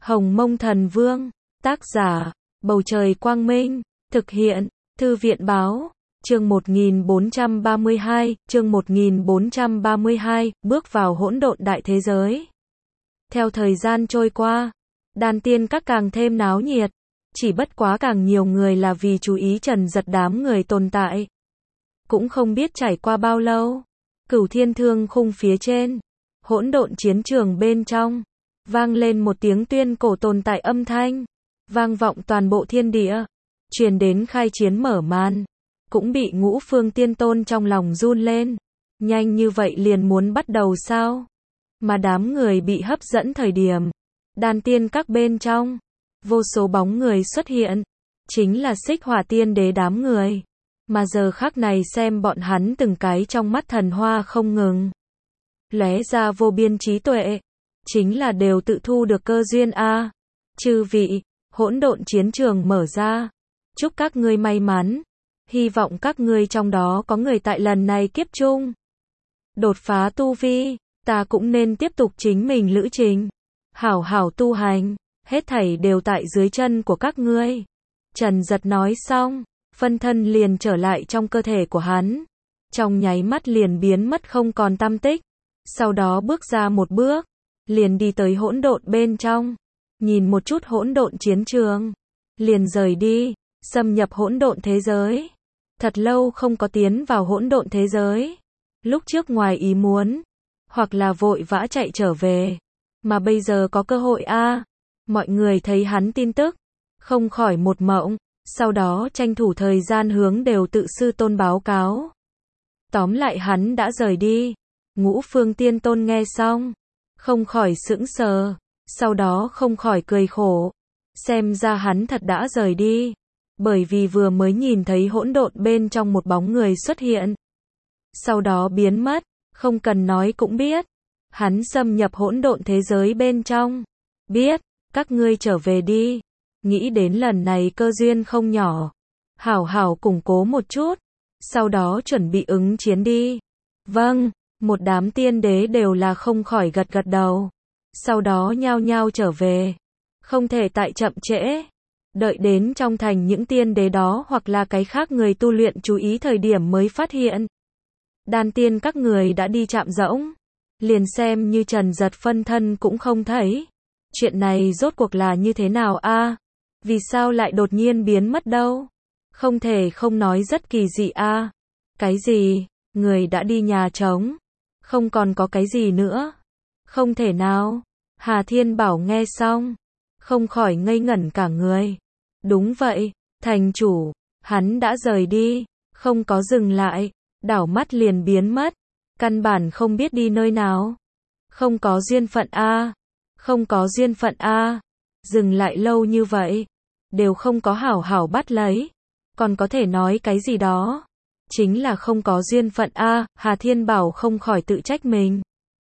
Hồng Mông Thần Vương, tác giả, Bầu Trời Quang Minh, thực hiện, Thư viện Báo, chương 1432, bước vào hỗn độn đại thế giới. Theo thời gian trôi qua, Đan Tiên Các càng thêm náo nhiệt, chỉ bất quá càng nhiều người là vì chú ý Trần Giật đám người tồn tại. Cũng không biết trải qua bao lâu, Cửu Thiên Thương khung phía trên, hỗn độn chiến trường bên trong, vang lên một tiếng tuyên cổ tồn tại âm thanh, vang vọng toàn bộ thiên địa, truyền đến khai chiến mở màn, cũng bị Ngũ Phương Tiên Tôn trong lòng run lên. Nhanh như vậy liền muốn bắt đầu sao? Mà đám người bị hấp dẫn thời điểm, Đan Tiên Các bên trong, vô số bóng người xuất hiện, chính là Xích Hỏa Tiên Đế đám người. Mà giờ khắc này xem bọn hắn từng cái trong mắt thần hoa không ngừng lóe ra vô biên trí tuệ, chính là đều tự thu được cơ duyên a. Chư vị, hỗn độn chiến trường mở ra, chúc các ngươi may mắn, hy vọng các ngươi trong đó có người tại lần này kiếp chung đột phá tu vi, ta cũng nên tiếp tục chính mình lữ trình, hảo hảo tu hành, hết thảy đều tại dưới chân của các ngươi. Trần Giật nói xong, phân thân liền trở lại trong cơ thể của hắn, trong nháy mắt liền biến mất không còn tăm tích, sau đó bước ra một bước, liền đi tới hỗn độn bên trong, nhìn một chút hỗn độn chiến trường, liền rời đi, xâm nhập hỗn độn thế giới. Thật lâu không có tiến vào hỗn độn thế giới, lúc trước ngoài ý muốn, hoặc là vội vã chạy trở về, mà bây giờ có cơ hội a. Mọi người thấy hắn tin tức, không khỏi một mộng, sau đó tranh thủ thời gian hướng đều tự sư tôn báo cáo. Tóm lại hắn đã rời đi. Ngũ Phương Tiên Tôn nghe xong, không khỏi sững sờ, sau đó không khỏi cười khổ. Xem ra hắn thật đã rời đi, bởi vì vừa mới nhìn thấy hỗn độn bên trong một bóng người xuất hiện, sau đó biến mất, không cần nói cũng biết, hắn xâm nhập hỗn độn thế giới bên trong. Biết, các ngươi trở về đi, nghĩ đến lần này cơ duyên không nhỏ, hảo hảo củng cố một chút, sau đó chuẩn bị ứng chiến đi. Vâng, một đám tiên đế đều là không khỏi gật gật đầu, sau đó nhao nhao trở về, không thể tại chậm trễ. Đợi đến trong thành những tiên đế đó hoặc là cái khác người tu luyện chú ý thời điểm mới phát hiện Đan Tiên Các người đã đi chạm rỗng, liền xem như Trần Giật phân thân cũng không thấy. Chuyện này rốt cuộc là như thế nào a? Vì sao lại đột nhiên biến mất đâu? Không thể không nói rất kỳ dị a. Cái gì? Người đã đi nhà trống, không còn có cái gì nữa? Không thể nào. Hà Thiên Bảo nghe xong, không khỏi ngây ngẩn cả người. Đúng vậy, thành chủ, hắn đã rời đi, không có dừng lại, đảo mắt liền biến mất, căn bản không biết đi nơi nào. Không có duyên phận a, không có duyên phận a, dừng lại lâu như vậy, đều không có hảo hảo bắt lấy, còn có thể nói cái gì đó, chính là không có duyên phận a. Hà Thiên Bảo không khỏi tự trách mình.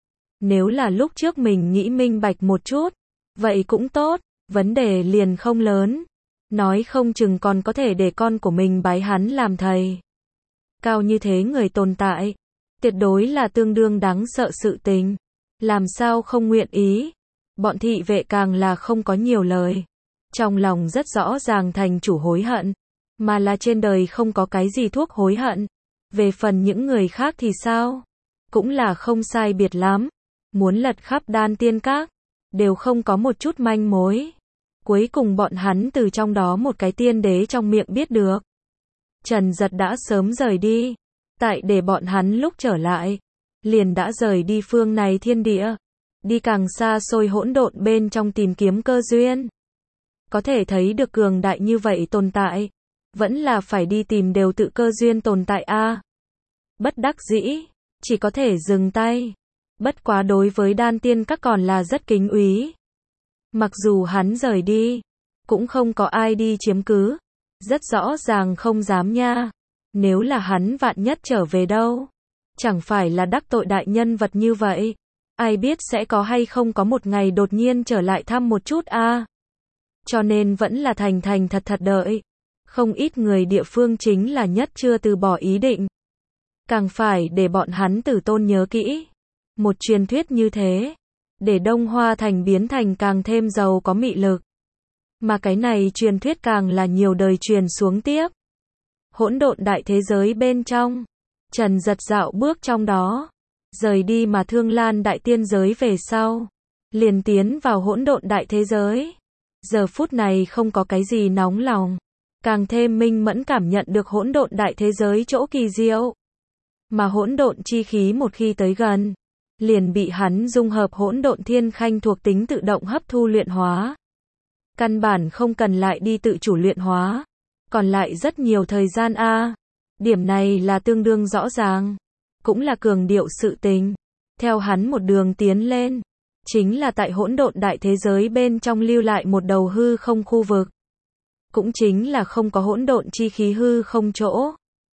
Nếu là lúc trước mình nghĩ minh bạch một chút, vậy cũng tốt, vấn đề liền không lớn. Nói không chừng còn có thể để con của mình bái hắn làm thầy. Cao như thế người tồn tại, tuyệt đối là tương đương đáng sợ sự tình. Làm sao không nguyện ý? Bọn thị vệ càng là không có nhiều lời. Trong lòng rất rõ ràng thành chủ hối hận, mà là trên đời không có cái gì thuốc hối hận. Về phần những người khác thì sao? Cũng là không sai biệt lắm. Muốn lật khắp Đan Tiên Các, đều không có một chút manh mối. Cuối cùng bọn hắn từ trong đó một cái tiên đế trong miệng biết được Trần Giật đã sớm rời đi, tại để bọn hắn lúc trở lại, liền đã rời đi phương này thiên địa, đi càng xa xôi hỗn độn bên trong tìm kiếm cơ duyên. Có thể thấy được cường đại như vậy tồn tại, vẫn là phải đi tìm đều tự cơ duyên tồn tại a. Bất đắc dĩ, chỉ có thể dừng tay. Bất quá đối với Đan Tiên Các còn là rất kính úy. Mặc dù hắn rời đi, cũng không có ai đi chiếm cứ, rất rõ ràng không dám nha. Nếu là hắn vạn nhất trở về đâu, chẳng phải là đắc tội đại nhân vật như vậy, ai biết sẽ có hay không có một ngày đột nhiên trở lại thăm một chút a. Cho nên vẫn là thành thành thật thật đợi. Không ít người địa phương chính là nhất chưa từ bỏ ý định, càng phải để bọn hắn tử tôn nhớ kỹ. Một truyền thuyết như thế, để Đông Hoa Thành biến thành càng thêm giàu có mị lực. Mà cái này truyền thuyết càng là nhiều đời truyền xuống tiếp. Hỗn độn đại thế giới bên trong, Trần Giật dạo bước trong đó, rời đi mà Thương Lan đại tiên giới về sau, liền tiến vào hỗn độn đại thế giới. Giờ phút này không có cái gì nóng lòng, càng thêm minh mẫn cảm nhận được hỗn độn đại thế giới chỗ kỳ diệu. Mà hỗn độn chi khí một khi tới gần, liền bị hắn dung hợp hỗn độn thiên khanh thuộc tính tự động hấp thu luyện hóa. Căn bản không cần lại đi tự chủ luyện hóa, còn lại rất nhiều thời gian a. Điểm này là tương đương rõ ràng, cũng là cường điệu sự tình. Theo hắn một đường tiến lên, chính là tại hỗn độn đại thế giới bên trong lưu lại một đầu hư không khu vực. Cũng chính là không có hỗn độn chi khí hư không chỗ.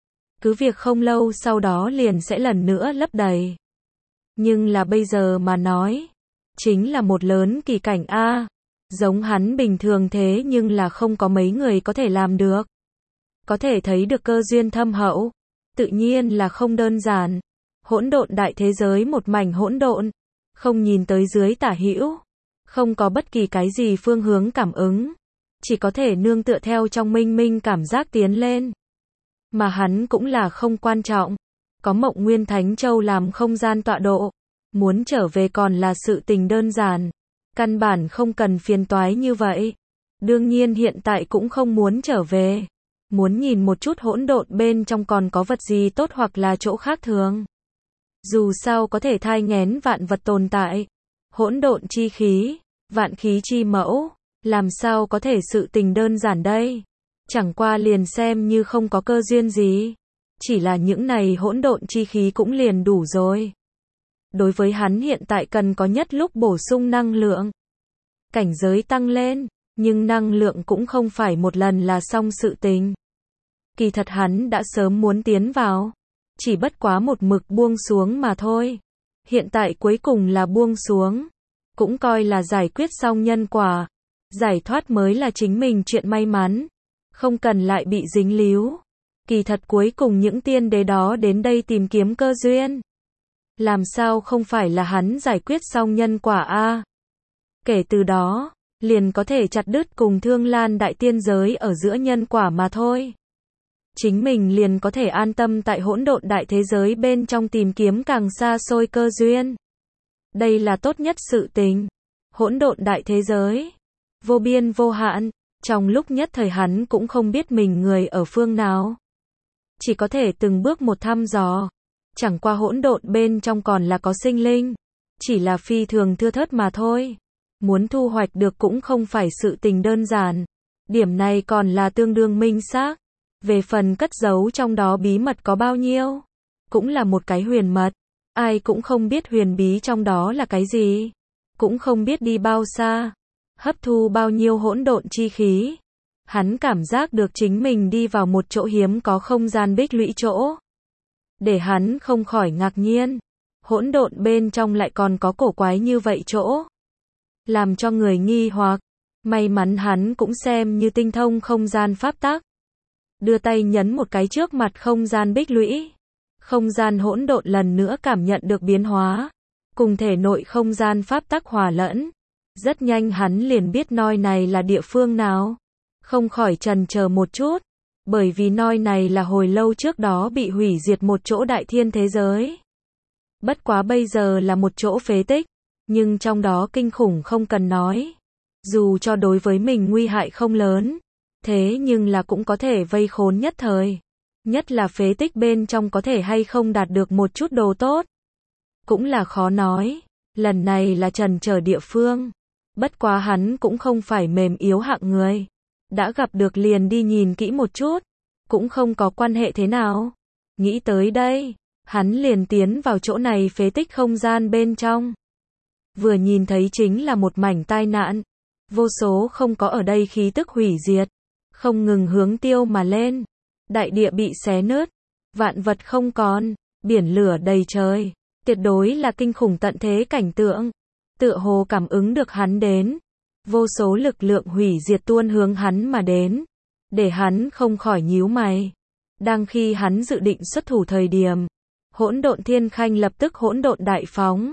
Cứ việc không lâu sau đó liền sẽ lần nữa lấp đầy. Nhưng là bây giờ mà nói, chính là một lớn kỳ cảnh a. Giống hắn bình thường thế nhưng là không có mấy người có thể làm được. Có thể thấy được cơ duyên thâm hậu, tự nhiên là không đơn giản. Hỗn độn đại thế giới một mảnh hỗn độn, không nhìn tới dưới tả hữu, không có bất kỳ cái gì phương hướng cảm ứng, chỉ có thể nương tựa theo trong minh minh cảm giác tiến lên. Mà hắn cũng là không quan trọng, có Mộng Nguyên Thánh Châu làm không gian tọa độ, muốn trở về còn là sự tình đơn giản, căn bản không cần phiền toái như vậy. Đương nhiên hiện tại cũng không muốn trở về, muốn nhìn một chút hỗn độn bên trong còn có vật gì tốt hoặc là chỗ khác thường. Dù sao có thể thai nghén vạn vật tồn tại, hỗn độn chi khí, vạn khí chi mẫu, làm sao có thể sự tình đơn giản đây? Chẳng qua liền xem như không có cơ duyên gì, chỉ là những này hỗn độn chi khí cũng liền đủ rồi. Đối với hắn hiện tại cần có nhất lúc bổ sung năng lượng, cảnh giới tăng lên, nhưng năng lượng cũng không phải một lần là xong sự tình. Kỳ thật hắn đã sớm muốn tiến vào, chỉ bất quá một mực buông xuống mà thôi. Hiện tại cuối cùng là buông xuống, cũng coi là giải quyết xong nhân quả, giải thoát mới là chính mình chuyện may mắn, không cần lại bị dính líu. Kỳ thật cuối cùng những tiên đế đó đến đây tìm kiếm cơ duyên, làm sao không phải là hắn giải quyết xong nhân quả a? Kể từ đó, liền có thể chặt đứt cùng Thương Lan đại tiên giới ở giữa nhân quả mà thôi. Chính mình liền có thể an tâm tại hỗn độn đại thế giới bên trong tìm kiếm càng xa xôi cơ duyên. Đây là tốt nhất sự tình. Hỗn độn đại thế giới, vô biên vô hạn, trong lúc nhất thời hắn cũng không biết mình người ở phương nào. Chỉ có thể từng bước một thăm dò. Chẳng qua hỗn độn bên trong còn là có sinh linh, chỉ là phi thường thưa thớt mà thôi. Muốn thu hoạch được cũng không phải sự tình đơn giản. Điểm này còn là tương đương minh xác. Về phần cất giấu trong đó bí mật có bao nhiêu, cũng là một cái huyền mật. Ai cũng không biết huyền bí trong đó là cái gì, cũng không biết đi bao xa, hấp thu bao nhiêu hỗn độn chi khí. Hắn cảm giác được chính mình đi vào một chỗ hiếm có không gian bích lũy chỗ. Để hắn không khỏi ngạc nhiên, hỗn độn bên trong lại còn có cổ quái như vậy chỗ. Làm cho người nghi hoặc, may mắn hắn cũng xem như tinh thông không gian pháp tắc. Đưa tay nhấn một cái trước mặt không gian bích lũy. Không gian hỗn độn lần nữa cảm nhận được biến hóa, cùng thể nội không gian pháp tắc hòa lẫn. Rất nhanh hắn liền biết nơi này là địa phương nào. Không khỏi chần chờ một chút, bởi vì nơi này là hồi lâu trước đó bị hủy diệt một chỗ đại thiên thế giới. Bất quá bây giờ là một chỗ phế tích, nhưng trong đó kinh khủng không cần nói. Dù cho đối với mình nguy hại không lớn, thế nhưng là cũng có thể vây khốn nhất thời. Nhất là phế tích bên trong có thể hay không đạt được một chút đồ tốt, cũng là khó nói. Lần này là trần trở địa phương, bất quá hắn cũng không phải mềm yếu hạng người. Đã gặp được liền đi nhìn kỹ một chút, cũng không có quan hệ thế nào. Nghĩ tới đây, hắn liền tiến vào chỗ này phế tích không gian bên trong. Vừa nhìn thấy chính là một mảnh tai nạn, vô số không có ở đây khí tức hủy diệt, không ngừng hướng tiêu mà lên. Đại địa bị xé nứt, vạn vật không còn, biển lửa đầy trời, tuyệt đối là kinh khủng tận thế cảnh tượng. Tựa hồ cảm ứng được hắn đến, vô số lực lượng hủy diệt tuôn hướng hắn mà đến, để hắn không khỏi nhíu mày. Đang khi hắn dự định xuất thủ thời điểm, hỗn độn thiên khanh lập tức hỗn độn đại phóng,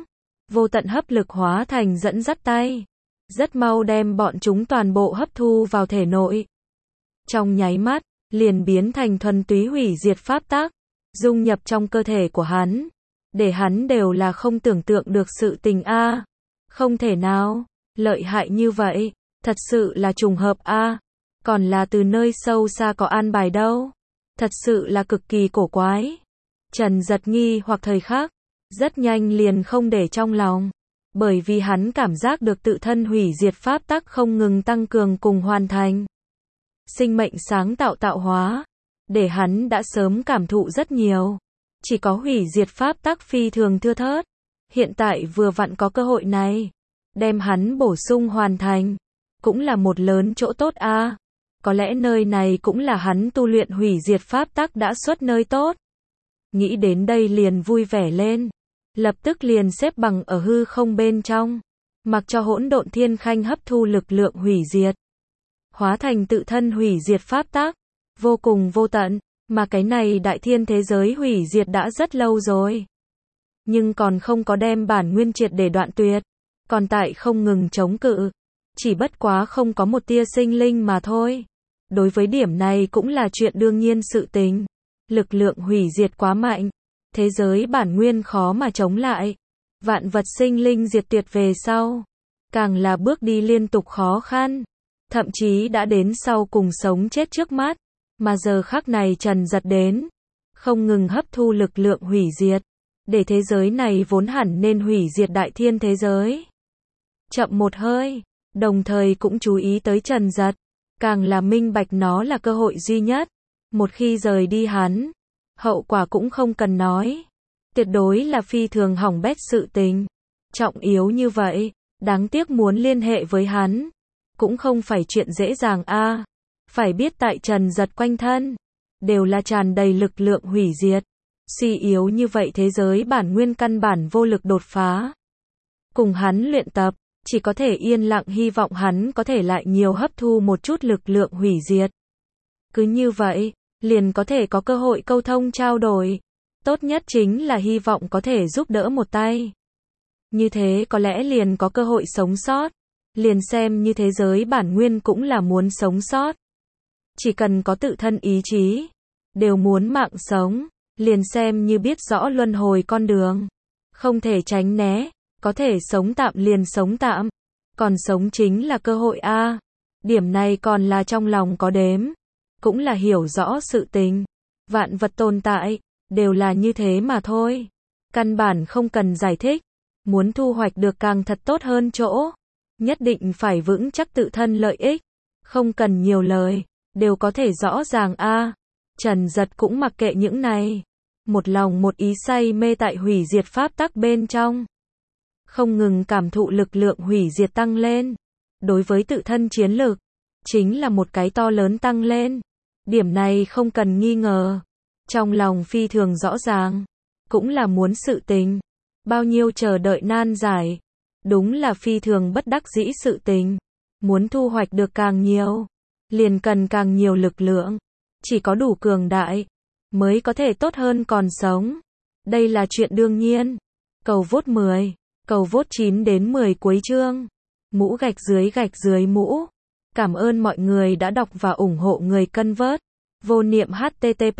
vô tận hấp lực hóa thành dẫn dắt tay, rất mau đem bọn chúng toàn bộ hấp thu vào thể nội. Trong nháy mắt, liền biến thành thuần túy hủy diệt pháp tắc, dung nhập trong cơ thể của hắn, để hắn đều là không tưởng tượng được sự tình a. Không thể nào, lợi hại như vậy, thật sự là trùng hợp a, còn là từ nơi sâu xa có an bài đâu. Thật sự là cực kỳ cổ quái. Trần Giật nghi hoặc thời khắc, rất nhanh liền không để trong lòng, bởi vì hắn cảm giác được tự thân hủy diệt pháp tắc không ngừng tăng cường cùng hoàn thành. Sinh mệnh sáng tạo tạo hóa, để hắn đã sớm cảm thụ rất nhiều. Chỉ có hủy diệt pháp tắc phi thường thưa thớt. Hiện tại vừa vặn có cơ hội này, đem hắn bổ sung hoàn thành, cũng là một lớn chỗ tốt a. Có lẽ nơi này cũng là hắn tu luyện hủy diệt pháp tắc đã xuất nơi tốt. Nghĩ đến đây liền vui vẻ lên, lập tức liền xếp bằng ở hư không bên trong, mặc cho hỗn độn thiên khanh hấp thu lực lượng hủy diệt, hóa thành tự thân hủy diệt pháp tắc, vô cùng vô tận, mà cái này đại thiên thế giới hủy diệt đã rất lâu rồi. Nhưng còn không có đem bản nguyên triệt để đoạn tuyệt, còn tại không ngừng chống cự, chỉ bất quá không có một tia sinh linh mà thôi. Đối với điểm này cũng là chuyện đương nhiên sự tình. Lực lượng hủy diệt quá mạnh, thế giới bản nguyên khó mà chống lại. Vạn vật sinh linh diệt tuyệt về sau, càng là bước đi liên tục khó khăn, thậm chí đã đến sau cùng sống chết trước mắt. Mà giờ khắc này Trần Giật đến, không ngừng hấp thu lực lượng hủy diệt, để thế giới này vốn hẳn nên hủy diệt đại thiên thế giới chậm một hơi, đồng thời cũng chú ý tới Trần Giật, càng là minh bạch nó là cơ hội duy nhất. Một khi rời đi hắn, hậu quả cũng không cần nói, tuyệt đối là phi thường hỏng bét sự tình. Trọng yếu như vậy, đáng tiếc muốn liên hệ với hắn, cũng không phải chuyện dễ dàng a. Phải biết tại Trần Giật quanh thân, đều là tràn đầy lực lượng hủy diệt. Suy yếu như vậy thế giới bản nguyên căn bản vô lực đột phá. Cùng hắn luyện tập, chỉ có thể yên lặng hy vọng hắn có thể lại nhiều hấp thu một chút lực lượng hủy diệt. Cứ như vậy, liền có thể có cơ hội câu thông trao đổi. Tốt nhất chính là hy vọng có thể giúp đỡ một tay. Như thế có lẽ liền có cơ hội sống sót. Liền xem như thế giới bản nguyên cũng là muốn sống sót. Chỉ cần có tự thân ý chí, đều muốn mạng sống. Liền xem như biết rõ luân hồi con đường, không thể tránh né, có thể sống tạm liền sống tạm, còn sống chính là cơ hội a. Điểm này còn là trong lòng có đếm, cũng là hiểu rõ sự tình. Vạn vật tồn tại, đều là như thế mà thôi. Căn bản không cần giải thích, muốn thu hoạch được càng thật tốt hơn chỗ, nhất định phải vững chắc tự thân lợi ích, không cần nhiều lời, đều có thể rõ ràng a. Trần Giật cũng mặc kệ những này, một lòng một ý say mê tại hủy diệt pháp tắc bên trong, không ngừng cảm thụ lực lượng hủy diệt tăng lên. Đối với tự thân chiến lực, chính là một cái to lớn tăng lên. Điểm này không cần nghi ngờ, trong lòng phi thường rõ ràng, cũng là muốn sự tình, bao nhiêu chờ đợi nan giải, đúng là phi thường bất đắc dĩ sự tình. Muốn thu hoạch được càng nhiều, liền cần càng nhiều lực lượng, chỉ có đủ cường đại, mới có thể tốt hơn còn sống. Đây là chuyện đương nhiên. Cầu vote 10, cầu vote 9 đến 10 cuối chương. Mũ gạch dưới mũ. Cảm ơn mọi người đã đọc và ủng hộ người cân vớt. Vô niệm http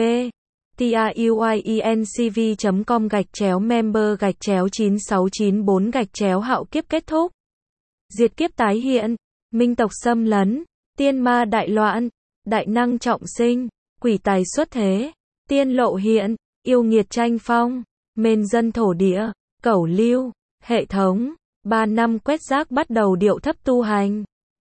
truyencv.com/member/9694 hạo kiếp kết thúc. Diệt kiếp tái hiện, minh tộc xâm lấn, tiên ma đại loạn, đại năng trọng sinh, quỷ tài xuất thế, tiên lộ hiện, yêu nghiệt tranh phong, mên dân thổ địa, cẩu lưu, hệ thống, 3 năm quét rác bắt đầu điệu thấp tu hành.